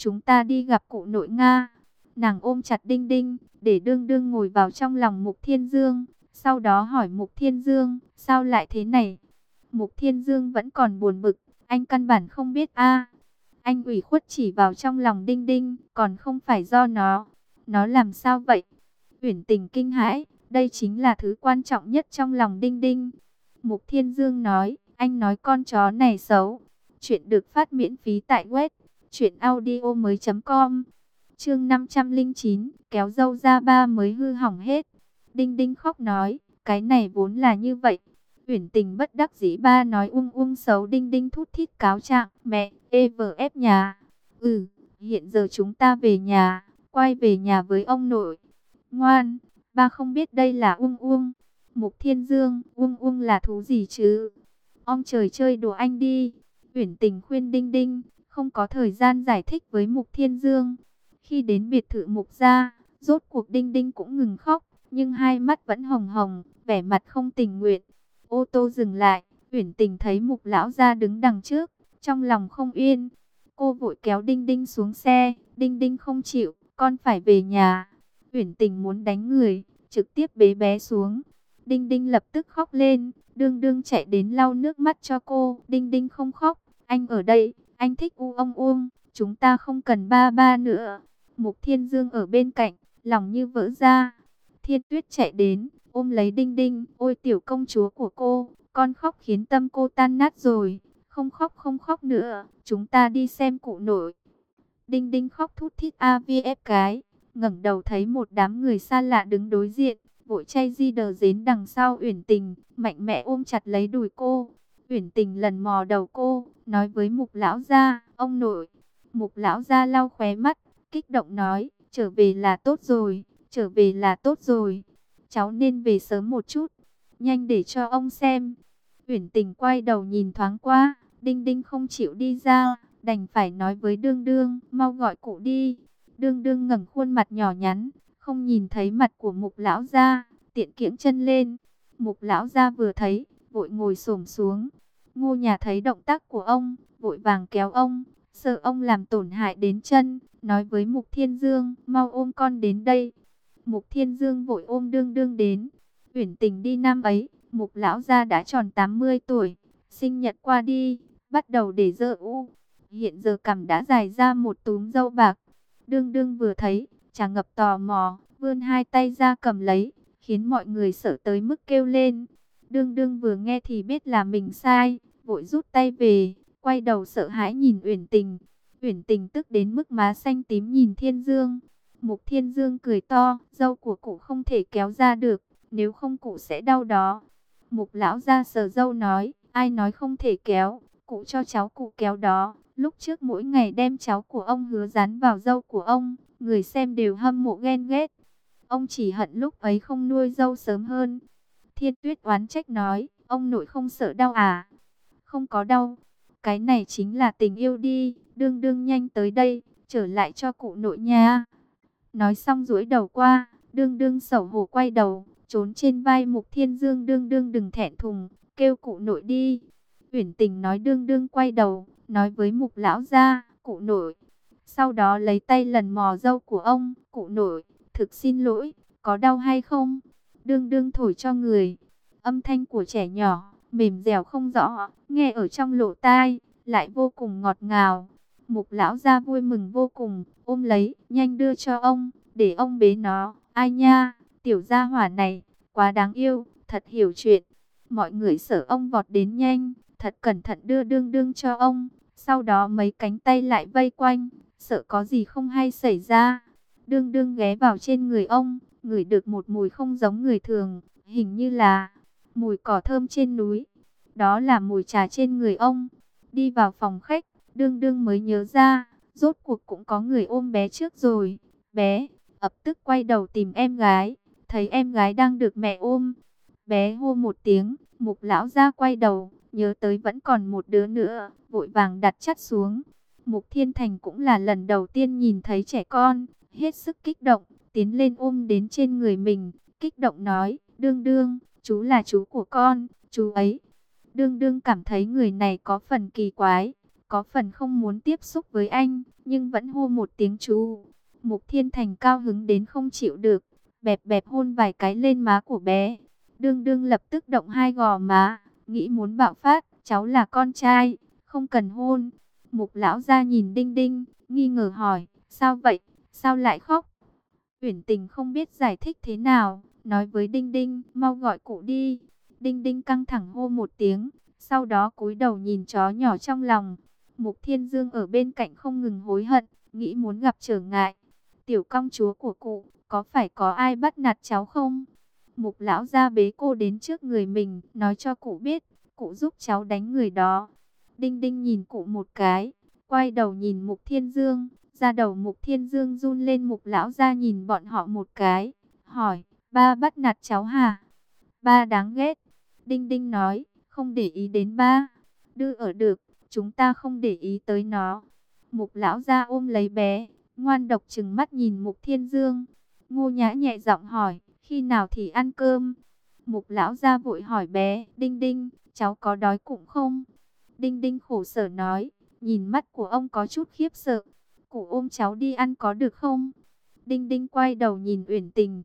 chúng ta đi gặp cụ nội Nga. Nàng ôm chặt Đinh Đinh, để Đương Đương ngồi vào trong lòng Mục Thiên Dương. Sau đó hỏi Mục Thiên Dương, sao lại thế này? Mục Thiên Dương vẫn còn buồn bực, anh căn bản không biết a. Anh ủy khuất chỉ vào trong lòng Đinh Đinh, còn không phải do nó. Nó làm sao vậy? Uyển Tình kinh hãi, đây chính là thứ quan trọng nhất trong lòng Đinh Đinh. Mục Thiên Dương nói, anh nói con chó này xấu. Chuyện được phát miễn phí tại web truyệnaudiomoi.com. Chương 509, kéo dâu ra ba mới hư hỏng hết. Đinh Đinh khóc nói, cái này vốn là như vậy. Uyển Tình bất đắc dĩ ba nói xấu. Đinh Đinh thút thít cáo trạng, mẹ, EVF nhà. Hiện giờ chúng ta về nhà, quay về nhà với ông nội. Ngoan, ba không biết đây là Mục Thiên Dương, là thú gì chứ? Ông trời chơi đùa anh đi. Uyển Tình khuyên Đinh Đinh, không có thời gian giải thích với Mục Thiên Dương. Khi đến biệt thự Mục gia, rốt cuộc Đinh Đinh cũng ngừng khóc, nhưng hai mắt vẫn hồng hồng, vẻ mặt không tình nguyện. Ô tô dừng lại, Uyển Tình thấy Mục lão gia đứng đằng trước, trong lòng không yên. Cô vội kéo Đinh Đinh xuống xe, Đinh Đinh không chịu, con phải về nhà. Uyển Tình muốn đánh người, trực tiếp bế bé xuống. Đinh Đinh lập tức khóc lên, Đương Đương chạy đến lau nước mắt cho cô. Đinh Đinh không khóc, anh ở đây, anh thích chúng ta không cần ba ba nữa. Mục Thiên Dương ở bên cạnh, lòng như vỡ ra. Thiên Tuyết chạy đến, ôm lấy Đinh Đinh, ôi tiểu công chúa của cô, con khóc khiến tâm cô tan nát rồi. Không khóc nữa, chúng ta đi xem cụ nội. Đinh Đinh khóc thút thít AVF cái, ngẩng đầu thấy một đám người xa lạ đứng đối diện, vội chay di đờ đến đằng sau Uyển Tình, mạnh mẽ ôm chặt lấy đùi cô. Uyển Tình lần mò đầu cô, nói với Mục lão gia, ông nội. Mục lão gia lau khóe mắt, kích động nói, trở về là tốt rồi, trở về là tốt rồi. Cháu nên về sớm một chút, nhanh để cho ông xem. Uyển Tình quay đầu nhìn thoáng qua, Đinh Đinh không chịu đi ra, đành phải nói với Đương Đương, mau gọi cụ đi. Đương Đương ngẩng khuôn mặt nhỏ nhắn, không nhìn thấy mặt của Mục lão gia, tiện kiễng chân lên. Mục lão gia vừa thấy, vội ngồi xổm xuống. Ngô Nhà thấy động tác của ông, vội vàng kéo ông, sợ ông làm tổn hại đến chân, nói với Mục Thiên Dương, mau ôm con đến đây. Mục Thiên Dương vội ôm Đương Đương đến. Uyển Tình đi năm ấy, Mục lão gia đã tròn 80 tuổi, sinh nhật qua đi, bắt đầu để dơ u. Hiện giờ cằm đã dài ra một túm râu bạc. Đương Đương vừa thấy, tràn ngập tò mò, vươn hai tay ra cầm lấy, khiến mọi người sợ tới mức kêu lên. Đương Đương vừa nghe thì biết là mình sai, vội rút tay về, quay đầu sợ hãi nhìn Uyển Tình. Uyển Tình tức đến mức má xanh tím nhìn Thiên Dương. Mục Thiên Dương cười to, râu của cụ không thể kéo ra được, nếu không cụ sẽ đau đó. Mục lão gia sờ râu nói, ai nói không thể kéo, cụ cho cháu cụ kéo đó. Lúc trước mỗi ngày đem cháu của ông Hứa dán vào râu của ông, người xem đều hâm mộ ghen ghét. Ông chỉ hận lúc ấy không nuôi râu sớm hơn. Thiên Tuyết oán trách nói, ông nội không sợ đau à? Không có đau, cái này chính là tình yêu đi. Đương Đương nhanh tới đây, trở lại cho cụ nội nha. Nói xong duỗi đầu qua, Đương Đương xấu hổ quay đầu, trốn trên vai Mục Thiên Dương. Đương Đương đừng thẹn thùng, kêu cụ nội đi. Uyển Tình nói. Đương Đương quay đầu, nói với Mục lão gia, cụ nội. Sau đó lấy tay lần mò râu của ông, cụ nội, thực xin lỗi, có đau hay không? Đương Đương thổi cho người. Âm thanh của trẻ nhỏ, mềm dẻo không rõ, nghe ở trong lỗ tai, lại vô cùng ngọt ngào. Mục lão gia vui mừng vô cùng, ôm lấy, nhanh đưa cho ông, để ông bế nó. Ai nha, tiểu gia hỏa này, quá đáng yêu, thật hiểu chuyện. Mọi người sợ ông vọt đến nhanh, thật cẩn thận đưa Đương Đương cho ông. Sau đó mấy cánh tay lại vây quanh, sợ có gì không hay xảy ra. Đương Đương ghé vào trên người ông, ngửi được một mùi không giống người thường, hình như là mùi cỏ thơm trên núi. Đó là mùi trà trên người ông. Đi vào phòng khách, Đương Đương mới nhớ ra, rốt cuộc cũng có người ôm bé trước rồi. Bé lập tức quay đầu tìm em gái, thấy em gái đang được mẹ ôm. Bé hô một tiếng, Mục lão gia quay đầu, nhớ tới vẫn còn một đứa nữa, vội vàng đặt chắt xuống. Mục Thiên Thành cũng là lần đầu tiên nhìn thấy trẻ con, hết sức kích động, tiến lên ôm đến trên người mình, kích động nói, Đương Đương, chú là chú của con, chú ấy. Đương Đương cảm thấy người này có phần kỳ quái, có phần không muốn tiếp xúc với anh, nhưng vẫn hô một tiếng chú. Mục Thiên Thành cao hứng đến không chịu được, bẹp bẹp hôn vài cái lên má của bé. Đương đương lập tức động hai gò má, nghĩ muốn bạo phát, cháu là con trai, không cần hôn. Mục lão gia nhìn Đinh Đinh, nghi ngờ hỏi, sao vậy, sao lại khóc? Uyển Tình không biết giải thích thế nào, nói với Đinh Đinh, mau gọi cụ đi. Đinh Đinh căng thẳng hô một tiếng, sau đó cúi đầu nhìn chó nhỏ trong lòng. Mục Thiên Dương ở bên cạnh không ngừng hối hận, nghĩ muốn gặp trở ngại. Tiểu công chúa của cụ, có phải có ai bắt nạt cháu không? Mục lão gia bế cô đến trước người mình, nói cho cụ biết, cụ giúp cháu đánh người đó. Đinh Đinh nhìn cụ một cái, quay đầu nhìn Mục Thiên Dương, da đầu Mục Thiên Dương run lên. Mục lão gia nhìn bọn họ một cái, hỏi, ba bắt nạt cháu hả? Ba đáng ghét. Đinh Đinh nói, không để ý đến ba. Đưa ở được, chúng ta không để ý tới nó. Mục lão gia ôm lấy bé, ngoan độc trừng mắt nhìn Mục Thiên Dương. Ngô Nhã nhẹ giọng hỏi, khi nào thì ăn cơm? Mục lão gia vội hỏi bé, Đinh Đinh, cháu có đói cũng không? Đinh Đinh khổ sở nói, nhìn mắt của ông có chút khiếp sợ. Cụ ôm cháu đi ăn có được không? Đinh Đinh quay đầu nhìn Uyển Tình,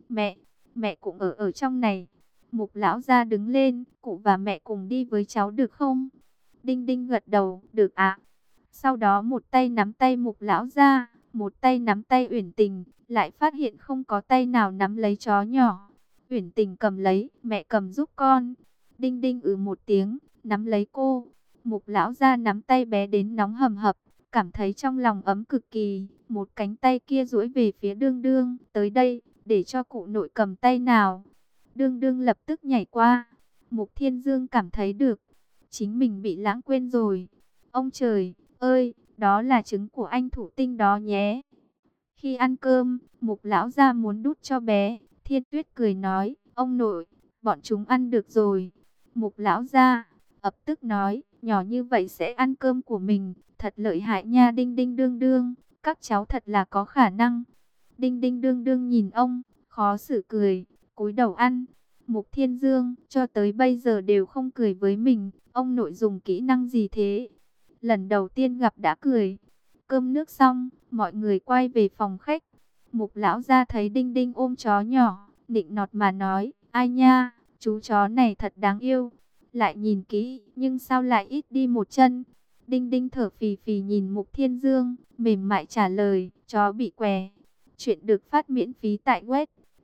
mẹ cũng ở trong này. Mục lão gia đứng lên, cụ và mẹ cùng đi với cháu được không? Đinh Đinh gật đầu, được ạ. Sau đó một tay nắm tay Mục lão gia, một tay nắm tay Uyển Tình, lại phát hiện không có tay nào nắm lấy chó nhỏ. Uyển Tình cầm lấy, mẹ cầm giúp con. Đinh Đinh một tiếng, nắm lấy cô. Mục lão gia nắm tay bé đến nóng hầm hập, cảm thấy trong lòng ấm cực kỳ. Một cánh tay kia duỗi về phía Đương Đương, tới đây, để cho cụ nội cầm tay nào. Đương Đương lập tức nhảy qua. Mục Thiên Dương cảm thấy được, chính mình bị lãng quên rồi. Ông trời ơi, đó là trứng của anh thủ tinh đó nhé. Khi ăn cơm, Mục lão gia muốn đút cho bé. Thiên Tuyết cười nói, ông nội, bọn chúng ăn được rồi. Mục lão gia ập tức nói, nhỏ như vậy sẽ ăn cơm của mình, thật lợi hại nha. Đinh Đinh Đương Đương, các cháu thật là có khả năng. Đinh Đinh Đương Đương nhìn ông, khó xử cười, cúi đầu ăn. Mục Thiên Dương cho tới bây giờ đều không cười với mình, ông nội dùng kỹ năng gì thế? Lần đầu tiên gặp đã cười. Cơm nước xong, mọi người quay về phòng khách. Mục lão gia thấy Đinh Đinh ôm chó nhỏ, nịnh nọt mà nói, ai nha, chú chó này thật đáng yêu. Lại nhìn kỹ, nhưng sao lại ít đi một chân? Đinh Đinh thở phì phì nhìn Mục Thiên Dương, mềm mại trả lời, chó bị què. Chuyện được phát miễn phí tại web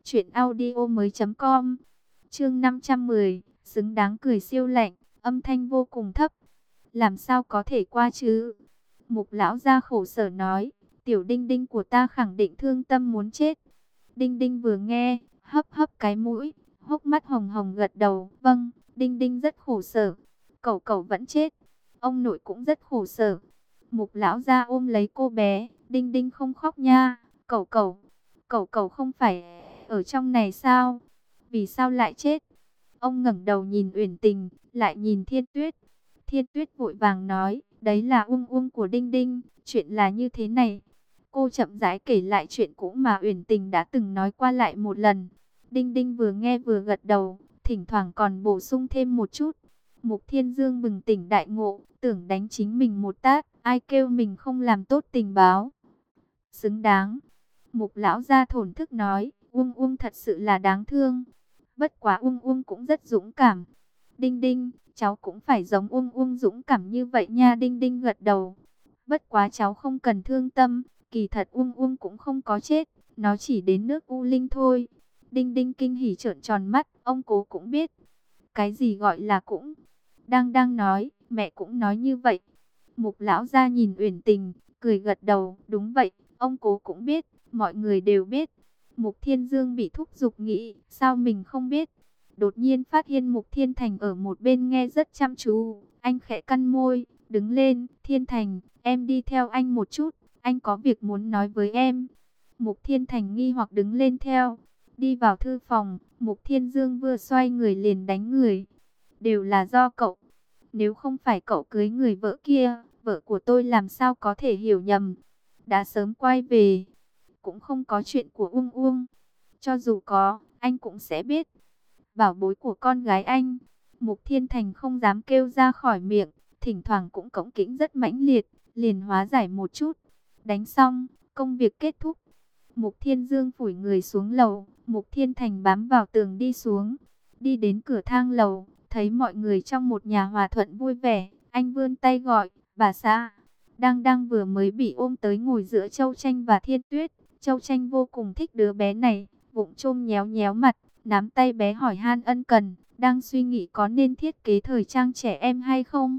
truyệnaudiomoi.com. Chương 510, xứng đáng cười siêu lạnh, âm thanh vô cùng thấp. Làm sao có thể qua chứ? Mục lão gia khổ sở nói, tiểu Đinh Đinh của ta khẳng định thương tâm muốn chết. Đinh Đinh vừa nghe, hấp hấp cái mũi, hốc mắt hồng hồng gật đầu, vâng, Đinh Đinh rất khổ sở. Cẩu cẩu vẫn chết, ông nội cũng rất khổ sở. Mục lão gia ôm lấy cô bé, Đinh Đinh không khóc nha, cẩu cẩu, cẩu cẩu không phải ở trong này sao? Vì sao lại chết? Ông ngẩng đầu nhìn Uyển Tình, lại nhìn Thiên Tuyết. Thiên Tuyết vội vàng nói, đấy là Uông Uông của Đinh Đinh, chuyện là như thế này. Cô chậm rãi kể lại chuyện cũ mà Uyển Tình đã từng nói qua lại một lần. Đinh Đinh vừa nghe vừa gật đầu, thỉnh thoảng còn bổ sung thêm một chút. Mục Thiên Dương bừng tỉnh đại ngộ, tưởng đánh chính mình một tát, ai kêu mình không làm tốt tình báo. Xứng đáng. Mục lão gia thổn thức nói, Uông Uông thật sự là đáng thương. Bất quá Uông Uông cũng rất dũng cảm. Đinh Đinh, cháu cũng phải giống Uông Uông dũng cảm như vậy nha. Đinh Đinh gật đầu. Bất quá cháu không cần thương tâm, kỳ thật Uông Uông cũng không có chết, nó chỉ đến nước U Linh thôi. Đinh Đinh kinh hỉ trợn tròn mắt, ông cố cũng biết. Cái gì gọi là cũng? Đang nói, mẹ cũng nói như vậy. Mục lão gia nhìn Uyển Tình, cười gật đầu, đúng vậy, ông cố cũng biết, mọi người đều biết. Mục Thiên Dương bị thúc giục nghĩ, sao mình không biết? Đột nhiên phát hiện Mục Thiên Thành ở một bên nghe rất chăm chú, anh khẽ cắn môi, đứng lên, Thiên Thành, em đi theo anh một chút, anh có việc muốn nói với em. Mục Thiên Thành nghi hoặc đứng lên theo, đi vào thư phòng, Mục Thiên Dương vừa xoay người liền đánh người. Đều là do cậu, nếu không phải cậu cưới người vợ kia, vợ của tôi làm sao có thể hiểu nhầm. Đã sớm quay về, cũng không có chuyện của Uông Uông. Cho dù có, anh cũng sẽ biết. Bảo bối của con gái anh, Mục Thiên Thành không dám kêu ra khỏi miệng, thỉnh thoảng cũng cõng kĩnh rất mãnh liệt. liền hóa giải một chút. Đánh xong, công việc kết thúc. Mục Thiên Dương phủi người xuống lầu, Mục Thiên Thành bám vào tường đi xuống. Đi đến cửa thang lầu, thấy mọi người trong một nhà hòa thuận vui vẻ, anh vươn tay gọi, bà xã. Đang vừa mới bị ôm tới ngồi giữa Châu Tranh và Thiên Tuyết. Châu Tranh vô cùng thích đứa bé này, vụng chôm nhéo nhéo mặt, nắm tay bé hỏi han ân cần, đang suy nghĩ có nên thiết kế thời trang trẻ em hay không.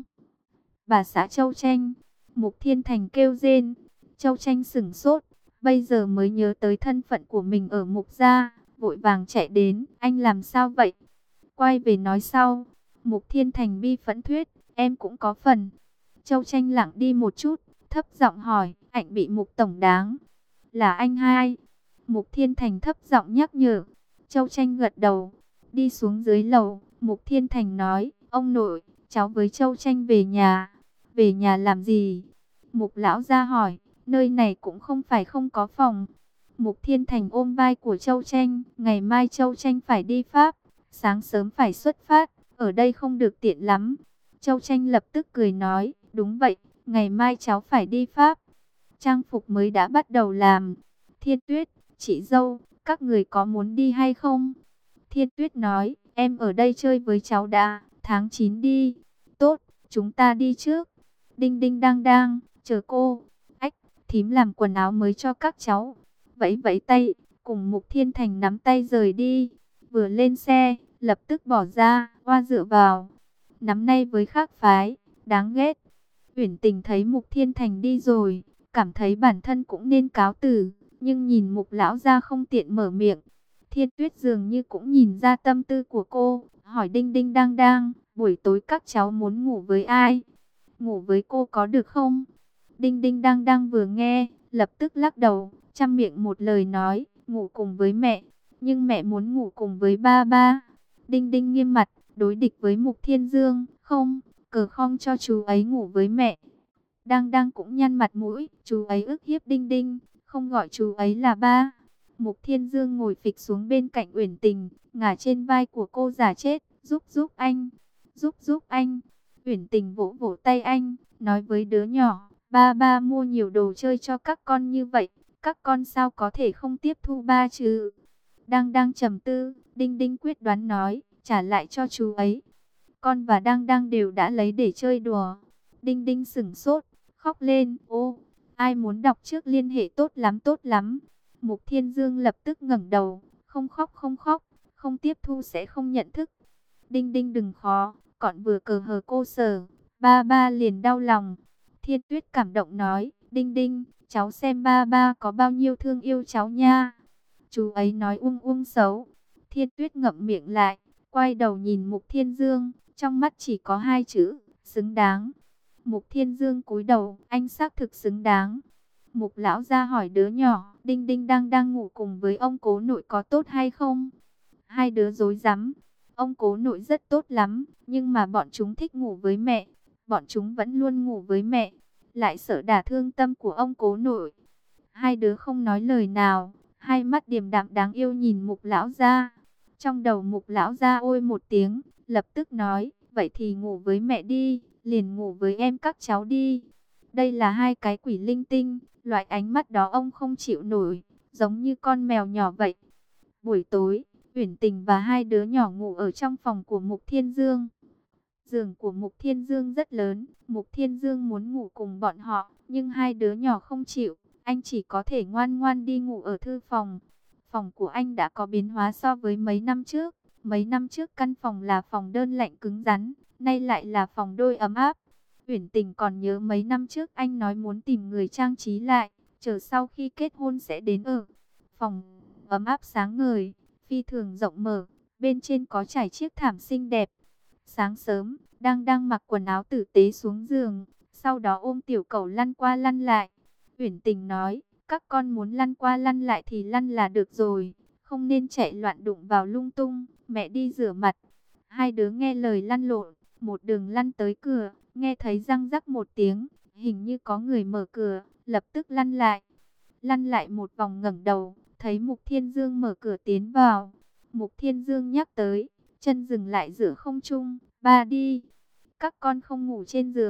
Bà xã Châu Tranh, Mục Thiên Thành kêu rên. Châu Tranh sửng sốt, bây giờ mới nhớ tới thân phận của mình ở Mục gia, vội vàng chạy đến, anh làm sao vậy? Quay về nói sau. Mục Thiên Thành bi phẫn thuyết, em cũng có phần. Châu Tranh lặng đi một chút, thấp giọng hỏi, anh bị Mục tổng đáng. Là anh hai? Mục Thiên Thành thấp giọng nhắc nhở. Châu Tranh gật đầu, đi xuống dưới lầu. Mục Thiên Thành nói, ông nội, cháu với Châu Tranh về nhà. Về nhà làm gì? Mục lão gia hỏi, nơi này cũng không phải không có phòng. Mục Thiên Thành ôm vai của Châu Tranh, ngày mai Châu Tranh phải đi Pháp, sáng sớm phải xuất phát, ở đây không được tiện lắm. Châu Tranh lập tức cười nói, đúng vậy, ngày mai cháu phải đi Pháp. Trang phục mới đã bắt đầu làm. Thiên Tuyết, chị dâu, các người có muốn đi hay không? Thiên Tuyết nói, em ở đây chơi với cháu đã, tháng 9 đi. Tốt, chúng ta đi trước. Đinh đinh đang đang, chờ cô. Ách, thím làm quần áo mới cho các cháu. Vẫy vẫy tay, cùng Mục Thiên Thành nắm tay rời đi. Vừa lên xe, lập tức bỏ ra, oa dựa vào. Nắm nay với khác phái, đáng ghét. Uyển Tình thấy Mục Thiên Thành đi rồi, cảm thấy bản thân cũng nên cáo từ, nhưng nhìn Mục lão gia không tiện mở miệng. Thiên Tuyết dường như cũng nhìn ra tâm tư của cô, hỏi đinh đinh đang đang, buổi tối các cháu muốn ngủ với ai? Ngủ với cô có được không? Đinh đinh đang đang vừa nghe, lập tức lắc đầu, trăm miệng một lời nói, ngủ cùng với mẹ, nhưng mẹ muốn ngủ cùng với ba ba. Đinh đinh nghiêm mặt, đối địch với Mục Thiên Dương, không, cờ không cho chú ấy ngủ với mẹ. Đang đang cũng nhăn mặt mũi, chú ấy ức hiếp đinh đinh, không gọi chú ấy là ba. Mục Thiên Dương ngồi phịch xuống bên cạnh Uyển Tình, ngả trên vai của cô giả chết, giúp anh, giúp anh. Uyển Tình vỗ vỗ tay anh, nói với đứa nhỏ, ba ba mua nhiều đồ chơi cho các con như vậy, các con sao có thể không tiếp thu ba chứ? Đang trầm tư, đinh đinh quyết đoán nói, trả lại cho chú ấy. Con và đang đều đã lấy để chơi đùa. Đinh đinh sửng sốt, khóc lên, ô, ai muốn đọc trước liên hệ tốt lắm tốt lắm. Mục Thiên Dương lập tức ngẩng đầu, không khóc không khóc, không tiếp thu sẽ không nhận thức. Đinh đinh đừng khó, còn vừa cờ hờ cô sở, ba ba liền đau lòng. Thiên Tuyết cảm động nói, đinh đinh, cháu xem ba ba có bao nhiêu thương yêu cháu nha. Chú ấy nói xấu. Thiên Tuyết ngậm miệng lại, quay đầu nhìn Mục Thiên Dương, trong mắt chỉ có hai chữ, xứng đáng. Mục Thiên Dương cúi đầu, anh xác thực xứng đáng. Mục lão gia hỏi đứa nhỏ, đinh đinh đang ngủ cùng với ông cố nội có tốt hay không? Hai đứa rối rắm. Ông cố nội rất tốt lắm, nhưng mà bọn chúng thích ngủ với mẹ. Bọn chúng vẫn luôn ngủ với mẹ, lại sợ đả thương tâm của ông cố nội. Hai đứa không nói lời nào, hai mắt điềm đạm đáng yêu nhìn Mục lão gia. Trong đầu Mục lão gia ôi một tiếng, lập tức nói, vậy thì ngủ với mẹ đi, liền ngủ với em các cháu đi. Đây là hai cái quỷ linh tinh, loại ánh mắt đó ông không chịu nổi, giống như con mèo nhỏ vậy. Buổi tối, Uyển Tình và hai đứa nhỏ ngủ ở trong phòng của Mục Thiên Dương. Giường của Mục Thiên Dương rất lớn, Mục Thiên Dương muốn ngủ cùng bọn họ, nhưng hai đứa nhỏ không chịu, anh chỉ có thể ngoan ngoan đi ngủ ở thư phòng. Phòng của anh đã có biến hóa so với mấy năm trước. Mấy năm trước căn phòng là phòng đơn lạnh cứng rắn, nay lại là phòng đôi ấm áp. Uyển Tình còn nhớ mấy năm trước anh nói muốn tìm người trang trí lại, chờ sau khi kết hôn sẽ đến ở. Phòng ấm áp sáng ngời, phi thường rộng mở, bên trên có trải chiếc thảm xinh đẹp. Sáng sớm, đang mặc quần áo tử tế xuống giường, sau đó ôm tiểu cẩu lăn qua lăn lại. Uyển Tình nói, các con muốn lăn qua lăn lại thì lăn là được rồi, không nên chạy loạn đụng vào lung tung. Mẹ đi rửa mặt. Hai đứa nghe lời lăn lộn, một đường lăn tới cửa, nghe thấy răng rắc một tiếng, hình như có người mở cửa, lập tức lăn lại. Lăn lại một vòng ngẩng đầu, thấy Mục Thiên Dương mở cửa tiến vào. Mục Thiên Dương nhắc tới, chân dừng lại giữa không trung, ba đi. Các con không ngủ trên giường,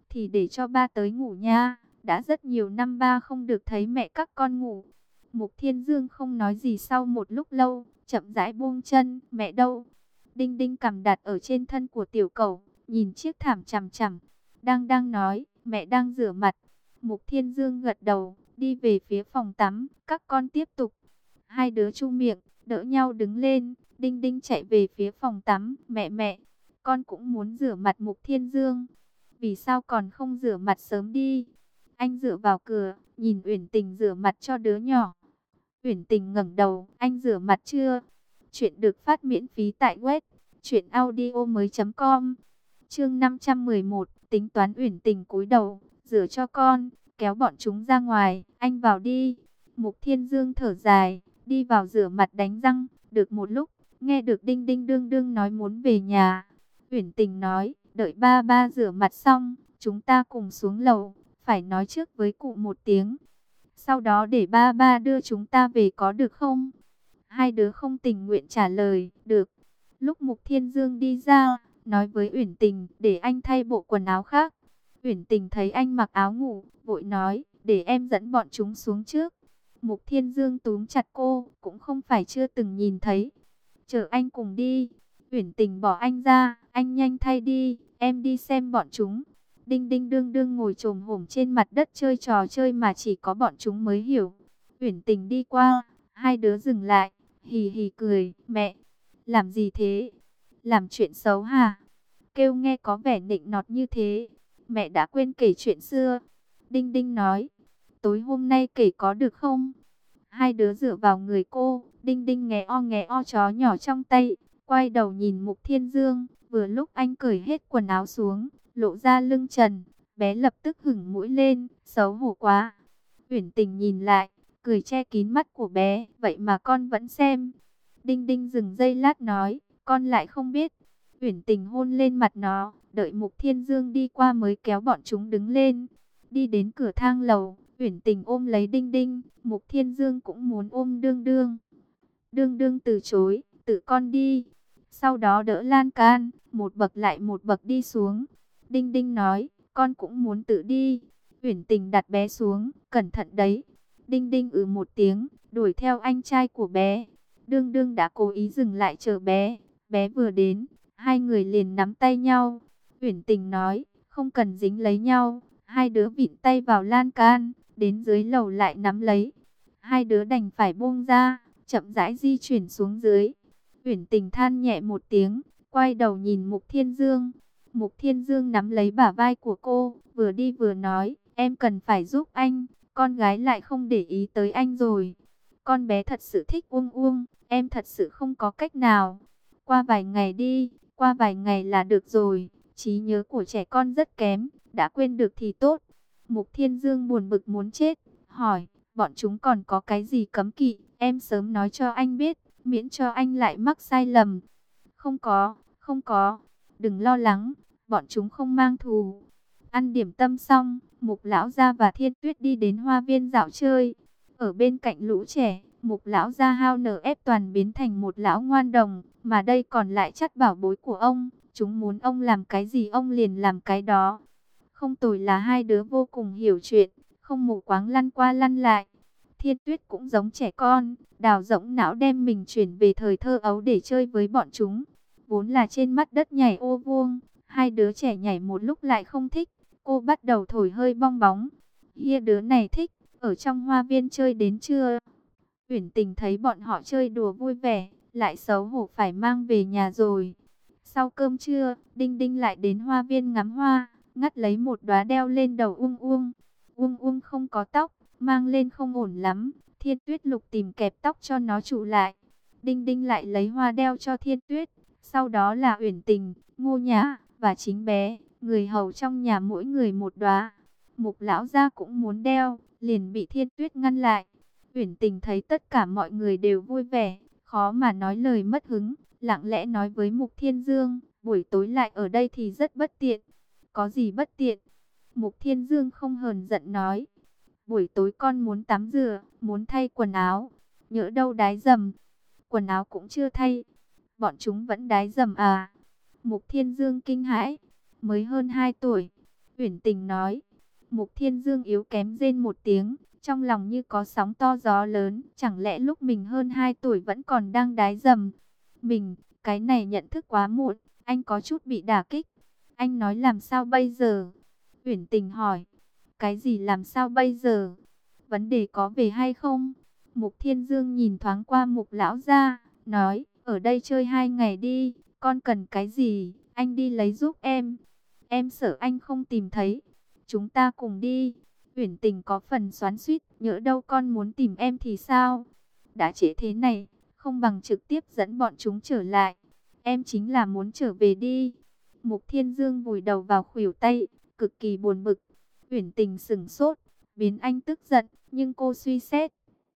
thì để cho ba tới ngủ nha. Đã rất nhiều năm ba không được thấy mẹ các con ngủ. Mục Thiên Dương không nói gì, sau một lúc lâu, chậm rãi buông chân. Mẹ đâu? Đinh Đinh cằm đặt ở trên thân của tiểu cẩu, nhìn chiếc thảm chằm chằm. Đang nói, mẹ đang rửa mặt. Mục Thiên Dương gật đầu, đi về phía phòng tắm. Các con tiếp tục. Hai đứa chu miệng, đỡ nhau đứng lên. Đinh Đinh chạy về phía phòng tắm. Mẹ, con cũng muốn rửa mặt. Mục Thiên Dương, vì sao còn không rửa mặt sớm đi? Anh dựa vào cửa, nhìn Uyển Tình rửa mặt cho đứa nhỏ. Uyển Tình ngẩng đầu, anh rửa mặt chưa? Chuyện được phát miễn phí tại web truyệnaudiomoi.com. Chương 511, tính toán. Uyển Tình cúi đầu, rửa cho con, kéo bọn chúng ra ngoài, anh vào đi. Mục Thiên Dương thở dài, đi vào rửa mặt đánh răng, được một lúc, nghe được Đinh Đinh đương đương nói muốn về nhà. Uyển Tình nói, đợi ba ba rửa mặt xong, chúng ta cùng xuống lầu, phải nói trước với cụ một tiếng. Sau đó để ba ba đưa chúng ta về có được không? Hai đứa không tình nguyện trả lời, được. Lúc Mục Thiên Dương đi ra, nói với Uyển Tình, để anh thay bộ quần áo khác. Uyển Tình thấy anh mặc áo ngủ, vội nói, để em dẫn bọn chúng xuống trước. Mục Thiên Dương túm chặt cô, cũng không phải chưa từng nhìn thấy. Chở anh cùng đi. Uyển Tình bỏ anh ra, anh nhanh thay đi, em đi xem bọn chúng. Đinh Đinh đương đương ngồi chồm hổm trên mặt đất chơi trò chơi mà chỉ có bọn chúng mới hiểu. Uyển Tình đi qua, hai đứa dừng lại, hì hì cười, mẹ, làm gì thế? Làm chuyện xấu hả? Kêu nghe có vẻ nịnh nọt như thế. Mẹ đã quên kể chuyện xưa. Đinh Đinh nói, tối hôm nay kể có được không? Hai đứa dựa vào người cô, Đinh Đinh nghe o chó nhỏ trong tay, quay đầu nhìn Mục Thiên Dương, vừa lúc anh cởi hết quần áo xuống, lộ ra lưng trần, bé lập tức hửng mũi lên, xấu hổ quá. Uyển Tình nhìn lại, cười che kín mắt của bé, vậy mà con vẫn xem. Đinh Đinh dừng giây lát nói, con lại không biết. Uyển Tình hôn lên mặt nó, đợi Mục Thiên Dương đi qua mới kéo bọn chúng đứng lên. Đi đến cửa thang lầu, Uyển Tình ôm lấy Đinh Đinh, Mục Thiên Dương cũng muốn ôm Đương Đương. Đương Đương từ chối, tự con đi. Sau đó đỡ lan can, một bậc lại một bậc đi xuống. Đinh Đinh nói, con cũng muốn tự đi. Uyển Tình đặt bé xuống, cẩn thận đấy. Đinh Đinh một tiếng, đuổi theo anh trai của bé. Đương Đương đã cố ý dừng lại chờ bé. Bé vừa đến, hai người liền nắm tay nhau. Uyển Tình nói, không cần dính lấy nhau. Hai đứa vịn tay vào lan can, đến dưới lầu lại nắm lấy. Hai đứa đành phải buông ra, chậm rãi di chuyển xuống dưới. Uyển Tình than nhẹ một tiếng, quay đầu nhìn Mục Thiên Dương. Mục Thiên Dương nắm lấy bả vai của cô, vừa đi vừa nói, em cần phải giúp anh, con gái lại không để ý tới anh rồi. Con bé thật sự thích Uông Uông, em thật sự không có cách nào. Qua vài ngày đi, qua vài ngày là được rồi, trí nhớ của trẻ con rất kém, đã quên được thì tốt. Mục Thiên Dương buồn bực muốn chết, hỏi, bọn chúng còn có cái gì cấm kỵ, em sớm nói cho anh biết, miễn cho anh lại mắc sai lầm. Không có, không có, đừng lo lắng, bọn chúng không mang thù. Ăn điểm tâm xong, Mục Lão Gia và Thiên Tuyết đi đến hoa viên dạo chơi. Ở bên cạnh lũ trẻ, Mục Lão Gia hao nở ép toàn biến thành một lão ngoan đồng, mà đây còn lại chất bảo bối của ông. Chúng muốn ông làm cái gì ông liền làm cái đó. Không tồi là hai đứa vô cùng hiểu chuyện, không mù quáng lăn qua lăn lại. Thiên Tuyết cũng giống trẻ con, đào rỗng não đem mình chuyển về thời thơ ấu để chơi với bọn chúng. Vốn là trên mặt đất nhảy ô vuông, hai đứa trẻ nhảy một lúc lại không thích. Cô bắt đầu thổi hơi bong bóng. Hia đứa này thích, ở trong hoa viên chơi đến trưa. Uyển Tình thấy bọn họ chơi đùa vui vẻ, lại xấu hổ phải mang về nhà rồi. Sau cơm trưa, Đinh Đinh lại đến hoa viên ngắm hoa, ngắt lấy một đóa đeo lên đầu Uông Uông. Uông Uông không có tóc, mang lên không ổn lắm. Thiên Tuyết Lục tìm kẹp tóc cho nó trụ lại. Đinh Đinh lại lấy hoa đeo cho Thiên Tuyết. Sau đó là Uyển Tình, Ngô Nhã và chính bé, người hầu trong nhà mỗi người một đóa. Mục Lão Gia cũng muốn đeo, liền bị Thiên Tuyết ngăn lại. Uyển Tình thấy tất cả mọi người đều vui vẻ, khó mà nói lời mất hứng, lặng lẽ nói với Mục Thiên Dương, buổi tối lại ở đây thì rất bất tiện. Có gì bất tiện? Mục Thiên Dương không hờn giận nói, buổi tối con muốn tắm rửa, muốn thay quần áo, nhỡ đâu đái dầm. Quần áo cũng chưa thay, bọn chúng vẫn đái dầm à? Mục Thiên Dương kinh hãi, mới hơn 2 tuổi. Uyển Tình nói. Mục Thiên Dương yếu kém rên một tiếng, trong lòng như có sóng to gió lớn, chẳng lẽ lúc mình hơn 2 tuổi vẫn còn đang đái dầm. Cái này nhận thức quá muộn, anh có chút bị đả kích. Anh nói làm sao bây giờ? Uyển Tình hỏi. Cái gì làm sao bây giờ? Vấn đề có về hay không? Mục Thiên Dương nhìn thoáng qua Mục lão gia, nói, ở đây chơi 2 ngày đi, con cần cái gì, anh đi lấy giúp em. Em sợ anh không tìm thấy. Chúng ta cùng đi. Uyển Tình có phần xoắn xuýt, nhỡ đâu con muốn tìm em thì sao? Đã trễ thế này, không bằng trực tiếp dẫn bọn chúng trở lại. Em chính là muốn trở về đi. Mục Thiên Dương vùi đầu vào khuỷu tay, cực kỳ buồn bực. Uyển Tình sững sốt, biến anh tức giận, nhưng cô suy xét.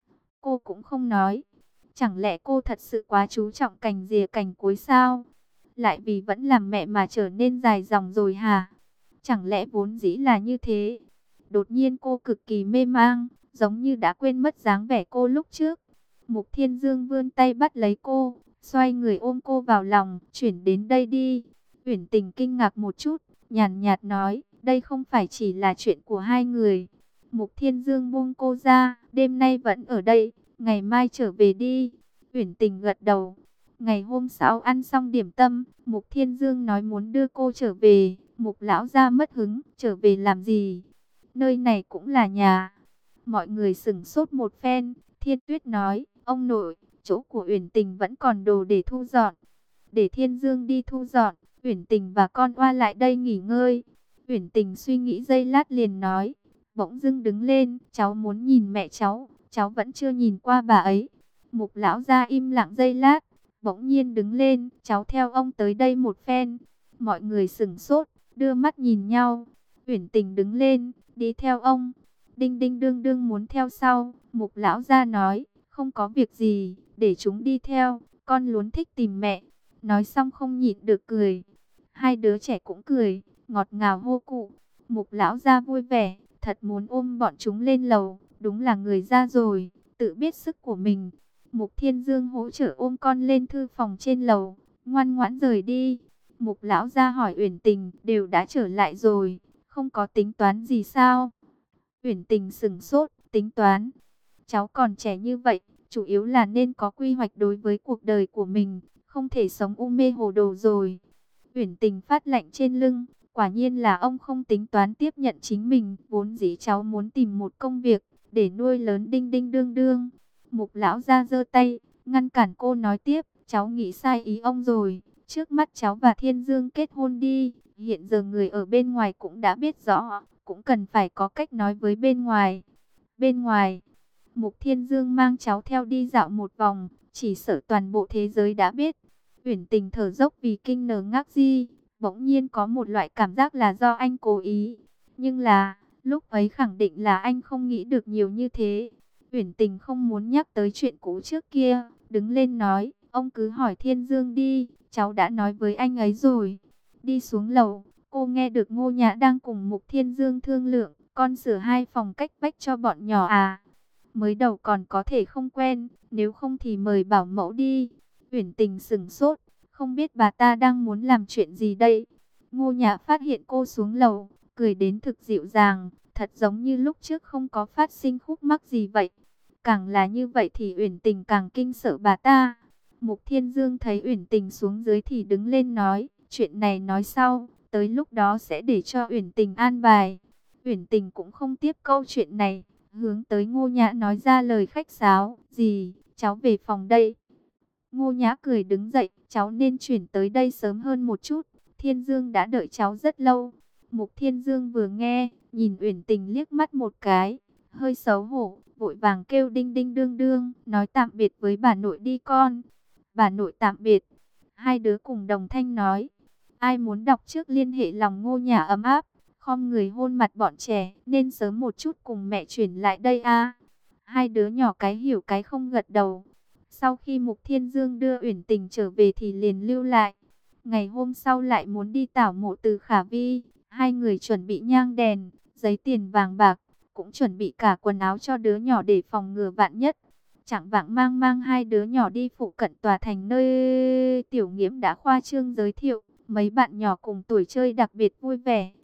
Cô cũng không nói. Chẳng lẽ cô thật sự quá chú trọng cành rìa cành cuối sao? Lại vì vẫn làm mẹ mà trở nên dài dòng rồi hả? Chẳng lẽ vốn dĩ là như thế? Đột nhiên cô cực kỳ mê mang, giống như đã quên mất dáng vẻ cô lúc trước. Mục Thiên Dương vươn tay bắt lấy cô, xoay người ôm cô vào lòng, chuyển đến đây đi. Uyển Tình kinh ngạc một chút, nhàn nhạt nói, đây không phải chỉ là chuyện của hai người. Mục Thiên Dương buông cô ra, đêm nay vẫn ở đây, ngày mai trở về đi. Uyển Tình gật đầu. Ngày hôm sau ăn xong điểm tâm, Mục Thiên Dương nói muốn đưa cô trở về. Mục lão gia mất hứng, trở về làm gì? Nơi này cũng là nhà. Mọi người sửng sốt một phen. Thiên Tuyết nói, ông nội, chỗ của Uyển Tình vẫn còn đồ để thu dọn. Để Thiên Dương đi thu dọn, Uyển Tình và con oa lại đây nghỉ ngơi. Uyển Tình suy nghĩ giây lát liền nói, bỗng dưng đứng lên, cháu muốn nhìn mẹ cháu vẫn chưa nhìn qua bà ấy. Mục lão gia im lặng giây lát, bỗng nhiên đứng lên, cháu theo ông tới đây một phen. Mọi người sửng sốt, đưa mắt nhìn nhau. Uyển Tình đứng lên, đi theo ông. Đinh Đinh đương đương muốn theo sau. Mục lão gia nói, không có việc gì, để chúng đi theo, con luôn thích tìm mẹ. Nói xong không nhịn được cười. Hai đứa trẻ cũng cười, ngọt ngào hô cụ. Mục lão gia vui vẻ, thật muốn ôm bọn chúng lên lầu, đúng là người ra rồi, tự biết sức của mình. Mục Thiên Dương hỗ trợ ôm con lên thư phòng trên lầu, ngoan ngoãn rời đi. Mục lão gia hỏi Uyển Tình, đều đã trở lại rồi, không có tính toán gì sao? Uyển Tình sững sốt, tính toán. Cháu còn trẻ như vậy, chủ yếu là nên có quy hoạch đối với cuộc đời của mình, không thể sống u mê hồ đồ rồi. Uyển Tình phát lạnh trên lưng, quả nhiên là ông không tính toán tiếp nhận chính mình, vốn dĩ cháu muốn tìm một công việc để nuôi lớn Đinh Đinh đương đương. Mục lão ra giơ tay, ngăn cản cô nói tiếp, cháu nghĩ sai ý ông rồi, trước mắt cháu và Thiên Dương kết hôn đi, hiện giờ người ở bên ngoài cũng đã biết rõ, cũng cần phải có cách nói với bên ngoài. Bên ngoài, Mục Thiên Dương mang cháu theo đi dạo một vòng, chỉ sợ toàn bộ thế giới đã biết. Uyển Tình thở dốc vì kinh ngạc gì, bỗng nhiên có một loại cảm giác là do anh cố ý, nhưng là lúc ấy khẳng định là anh không nghĩ được nhiều như thế. Uyển Tình không muốn nhắc tới chuyện cũ trước kia, đứng lên nói, ông cứ hỏi Thiên Dương đi, cháu đã nói với anh ấy rồi. Đi xuống lầu, cô nghe được Ngô Nhã đang cùng Mục Thiên Dương thương lượng, con sửa 2 phòng cách vách cho bọn nhỏ à? Mới đầu còn có thể không quen, nếu không thì mời bảo mẫu đi. Uyển Tình sững sốt, không biết bà ta đang muốn làm chuyện gì đây. Ngô Nhã phát hiện cô xuống lầu, cười đến thực dịu dàng, thật giống như lúc trước không có phát sinh khúc mắc gì vậy. Càng là như vậy thì Uyển Tình càng kinh sợ bà ta. Mục Thiên Dương thấy Uyển Tình xuống dưới thì đứng lên nói, chuyện này nói sau, tới lúc đó sẽ để cho Uyển Tình an bài. Uyển Tình cũng không tiếp câu chuyện này, hướng tới Ngô Nhã nói ra lời khách sáo, gì, cháu về phòng đây. Ngô Nhã cười đứng dậy, cháu nên chuyển tới đây sớm hơn một chút, Thiên Dương đã đợi cháu rất lâu. Mục Thiên Dương vừa nghe, nhìn Uyển Tình liếc mắt một cái, hơi xấu hổ, vội vàng kêu Đinh Đinh đương đương, nói tạm biệt với bà nội đi con. Bà nội tạm biệt. Hai đứa cùng đồng thanh nói. Ai muốn đọc trước liên hệ lòng Ngô Nhã ấm áp, khom người hôn mặt bọn trẻ, nên sớm một chút cùng mẹ chuyển lại đây a. Hai đứa nhỏ cái hiểu cái không gật đầu. Sau khi Mục Thiên Dương đưa Uyển Tình trở về thì liền lưu lại. Ngày hôm sau lại muốn đi tảo mộ Từ Khả Vi, hai người chuẩn bị nhang đèn, giấy tiền vàng bạc, cũng chuẩn bị cả quần áo cho đứa nhỏ để phòng ngừa vạn nhất. Chạng vạng mang hai đứa nhỏ đi phụ cận tòa thành nơi Tiểu Nghiễm đã khoa trương giới thiệu. Mấy bạn nhỏ cùng tuổi chơi đặc biệt vui vẻ,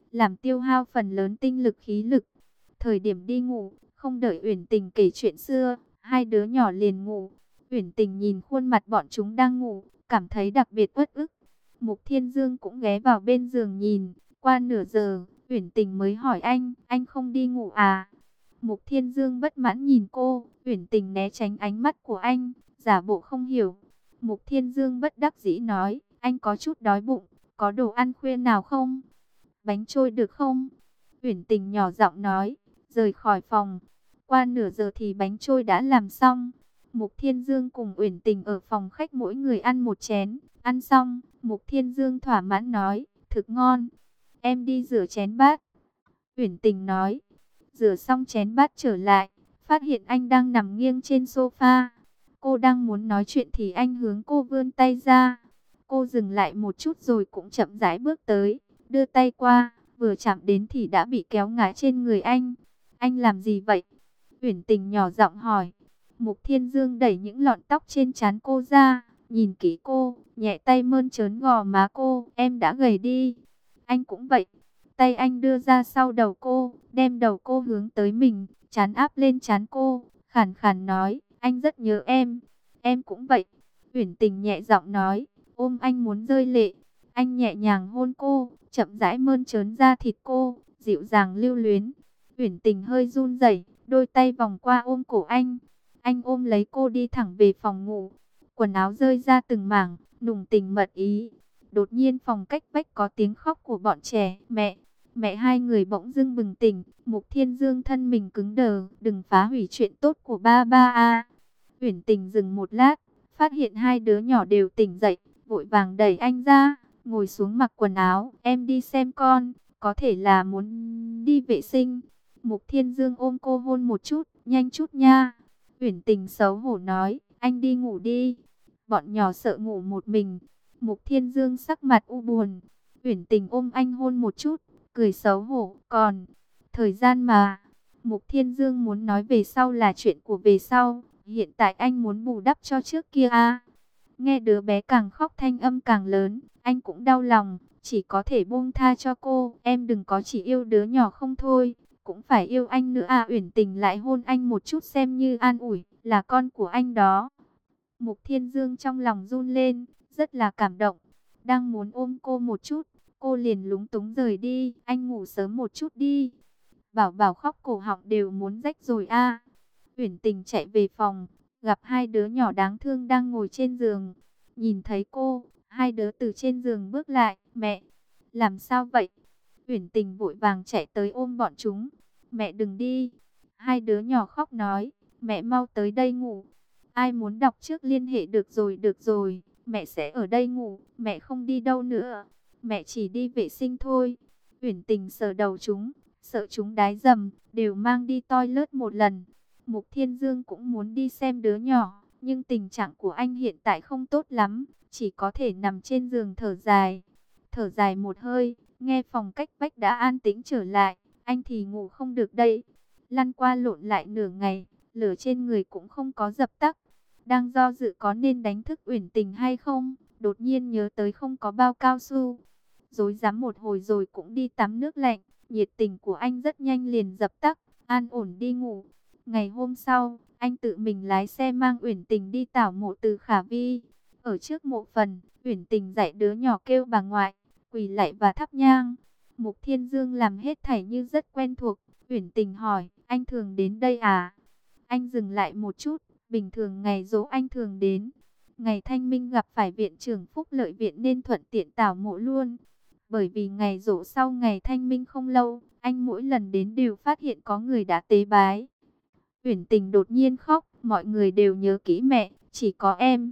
làm tiêu hao phần lớn tinh lực khí lực. Thời điểm đi ngủ, không đợi Uyển Tình kể chuyện xưa, hai đứa nhỏ liền ngủ. Uyển Tình nhìn khuôn mặt bọn chúng đang ngủ, cảm thấy đặc biệt uất ức. Mục Thiên Dương cũng ghé vào bên giường nhìn. Qua nửa giờ, Uyển Tình mới hỏi anh không đi ngủ à? Mục Thiên Dương bất mãn nhìn cô, Uyển Tình né tránh ánh mắt của anh, giả bộ không hiểu. Mục Thiên Dương bất đắc dĩ nói, anh có chút đói bụng, có đồ ăn khuya nào không? Bánh trôi được không? Uyển Tình nhỏ giọng nói, rời khỏi phòng. Qua nửa giờ thì bánh trôi đã làm xong. Mục Thiên Dương cùng Uyển Tình ở phòng khách mỗi người ăn một chén. Ăn xong, Mục Thiên Dương thỏa mãn nói, thực ngon. Em đi rửa chén bát. Uyển Tình nói, rửa xong chén bát trở lại, phát hiện anh đang nằm nghiêng trên sofa. Cô đang muốn nói chuyện thì anh hướng cô vươn tay ra. Cô dừng lại một chút rồi cũng chậm rãi bước tới, đưa tay qua, vừa chạm đến thì đã bị kéo ngã trên người anh. Anh làm gì vậy? Uyển Tình nhỏ giọng hỏi. Mục Thiên Dương đẩy những lọn tóc trên trán cô ra, nhìn kỹ cô, nhẹ tay mơn trớn gò má cô. Em đã gầy đi. Anh cũng vậy. Tay anh đưa ra sau đầu cô, đem đầu cô hướng tới mình, trán áp lên trán cô, khàn khàn nói, anh rất nhớ em. Em cũng vậy. Uyển Tình nhẹ giọng nói, ôm anh muốn rơi lệ. Anh nhẹ nhàng hôn cô, chậm rãi mơn trớn da thịt cô, dịu dàng lưu luyến. Uyển Tình hơi run rẩy, đôi tay vòng qua ôm cổ anh. Anh ôm lấy cô đi thẳng về phòng ngủ. Quần áo rơi ra từng mảng, nùng tình mật ý. Đột nhiên phòng cách vách có tiếng khóc của bọn trẻ. Mẹ hai người bỗng dưng bừng tỉnh. Mục Thiên Dương thân mình cứng đờ. Đừng phá hủy chuyện tốt của ba ba a. Uyển Tình dừng một lát, phát hiện hai đứa nhỏ đều tỉnh dậy, vội vàng đẩy anh ra, ngồi xuống mặc quần áo. Em đi xem con, có thể là muốn đi vệ sinh. Mục Thiên Dương ôm cô hôn một chút, nhanh chút nha. Uyển Tình xấu hổ nói, anh đi ngủ đi. Bọn nhỏ sợ ngủ một mình. Mục Thiên Dương sắc mặt u buồn. Uyển Tình ôm anh hôn một chút, cười xấu hổ. Còn thời gian mà. Mục Thiên Dương muốn nói về sau là chuyện của về sau. Hiện tại anh muốn bù đắp cho trước kia a. Nghe đứa bé càng khóc thanh âm càng lớn, anh cũng đau lòng, chỉ có thể buông tha cho cô. Em đừng có chỉ yêu đứa nhỏ không thôi, cũng phải yêu anh nữa à. Uyển Tình lại hôn anh một chút xem như an ủi, là con của anh đó. Mục Thiên Dương trong lòng run lên, rất là cảm động, đang muốn ôm cô một chút, cô liền lúng túng rời đi. Anh ngủ sớm một chút đi. Bảo Bảo khóc cổ họng đều muốn rách rồi a. Uyển Tình chạy về phòng, gặp hai đứa nhỏ đáng thương đang ngồi trên giường. Nhìn thấy cô, hai đứa từ trên giường bước lại. Mẹ, làm sao vậy? Uyển Tình vội vàng chạy tới ôm bọn chúng. Mẹ đừng đi. Hai đứa nhỏ khóc nói, mẹ mau tới đây ngủ. Ai muốn đọc trước liên hệ được rồi. Mẹ sẽ ở đây ngủ, mẹ không đi đâu nữa. Mẹ chỉ đi vệ sinh thôi. Uyển Tình sờ đầu chúng, sợ chúng đái dầm, đều mang đi toilet một lần. Mục Thiên Dương cũng muốn đi xem đứa nhỏ, nhưng tình trạng của anh hiện tại không tốt lắm, chỉ có thể nằm trên giường thở dài. Thở dài một hơi, nghe phòng cách vách đã an tĩnh trở lại, anh thì ngủ không được đây. Lăn qua lộn lại nửa ngày, lửa trên người cũng không có dập tắt. Đang do dự có nên đánh thức Uyển Tình hay không, đột nhiên nhớ tới không có bao cao su. Rối rắm một hồi rồi cũng đi tắm nước lạnh, nhiệt tình của anh rất nhanh liền dập tắt, an ổn đi ngủ. Ngày hôm sau, anh tự mình lái xe mang Uyển Tình đi tảo mộ Từ Khả Vi. Ở trước mộ phần, Uyển Tình dạy đứa nhỏ kêu bà ngoại, quỳ lạy và thắp nhang. Mục Thiên Dương làm hết thảy như rất quen thuộc. Uyển Tình hỏi, anh thường đến đây à? Anh dừng lại một chút, bình thường ngày giỗ anh thường đến. Ngày Thanh Minh gặp phải viện trưởng Phúc Lợi Viện nên thuận tiện tảo mộ luôn. Bởi vì ngày giỗ sau ngày Thanh Minh không lâu, anh mỗi lần đến đều phát hiện có người đã tế bái. Uyển Tình đột nhiên khóc, mọi người đều nhớ kỹ mẹ, chỉ có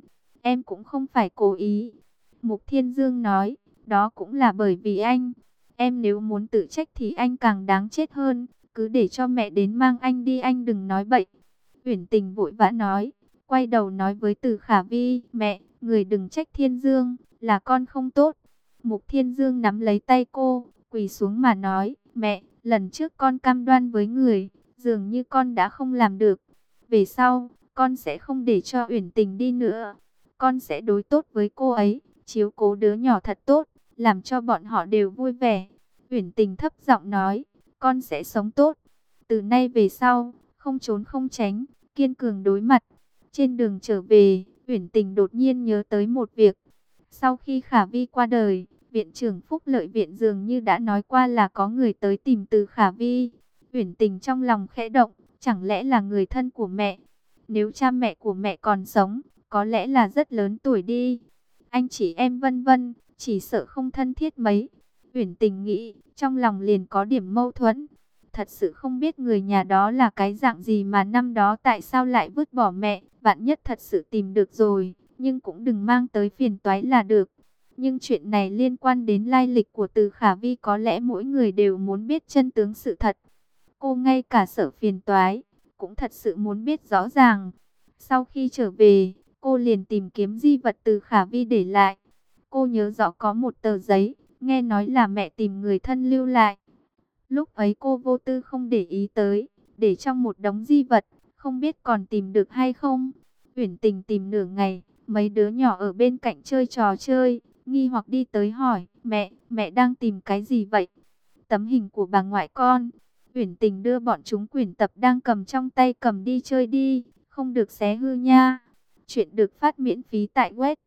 em cũng không phải cố ý. Mục Thiên Dương nói, đó cũng là bởi vì anh. Em nếu muốn tự trách thì anh càng đáng chết hơn, cứ để cho mẹ đến mang anh đi, anh đừng nói bậy. Uyển Tình vội vã nói, quay đầu nói với Từ Khả Vi, mẹ, người đừng trách Thiên Dương, là con không tốt. Mục Thiên Dương nắm lấy tay cô, quỳ xuống mà nói, mẹ, lần trước con cam đoan với người, dường như con đã không làm được. Về sau, con sẽ không để cho Uyển Tình đi nữa. Con sẽ đối tốt với cô ấy, chiếu cố đứa nhỏ thật tốt, làm cho bọn họ đều vui vẻ. Uyển Tình thấp giọng nói, con sẽ sống tốt. Từ nay về sau, không trốn không tránh, kiên cường đối mặt. Trên đường trở về, Uyển Tình đột nhiên nhớ tới một việc. Sau khi Khả Vi qua đời, viện trưởng Phúc Lợi viện dường như đã nói qua là có người tới tìm Từ Khả Vi. Uyển Tình trong lòng khẽ động, chẳng lẽ là người thân của mẹ? Nếu cha mẹ của mẹ còn sống, có lẽ là rất lớn tuổi đi. Anh chị em vân vân, chỉ sợ không thân thiết mấy. Uyển Tình nghĩ, trong lòng liền có điểm mâu thuẫn. Thật sự không biết người nhà đó là cái dạng gì mà năm đó tại sao lại vứt bỏ mẹ. Vạn nhất thật sự tìm được rồi, nhưng cũng đừng mang tới phiền toái là được. Nhưng chuyện này liên quan đến lai lịch của Từ Khả Vi, có lẽ mỗi người đều muốn biết chân tướng sự thật. Cô ngay cả sợ phiền toái, cũng thật sự muốn biết rõ ràng. Sau khi trở về, cô liền tìm kiếm di vật Từ Khả Vi để lại. Cô nhớ rõ có một tờ giấy, nghe nói là mẹ tìm người thân lưu lại. Lúc ấy cô vô tư không để ý tới, để trong một đống di vật, không biết còn tìm được hay không. Uyển Tình tìm nửa ngày, mấy đứa nhỏ ở bên cạnh chơi trò chơi, nghi hoặc đi tới hỏi, mẹ đang tìm cái gì vậy? Tấm hình của bà ngoại con. Uyển Tình đưa bọn chúng quyển tập đang cầm trong tay cầm đi chơi đi, không được xé hư nha. Chuyện được phát miễn phí tại web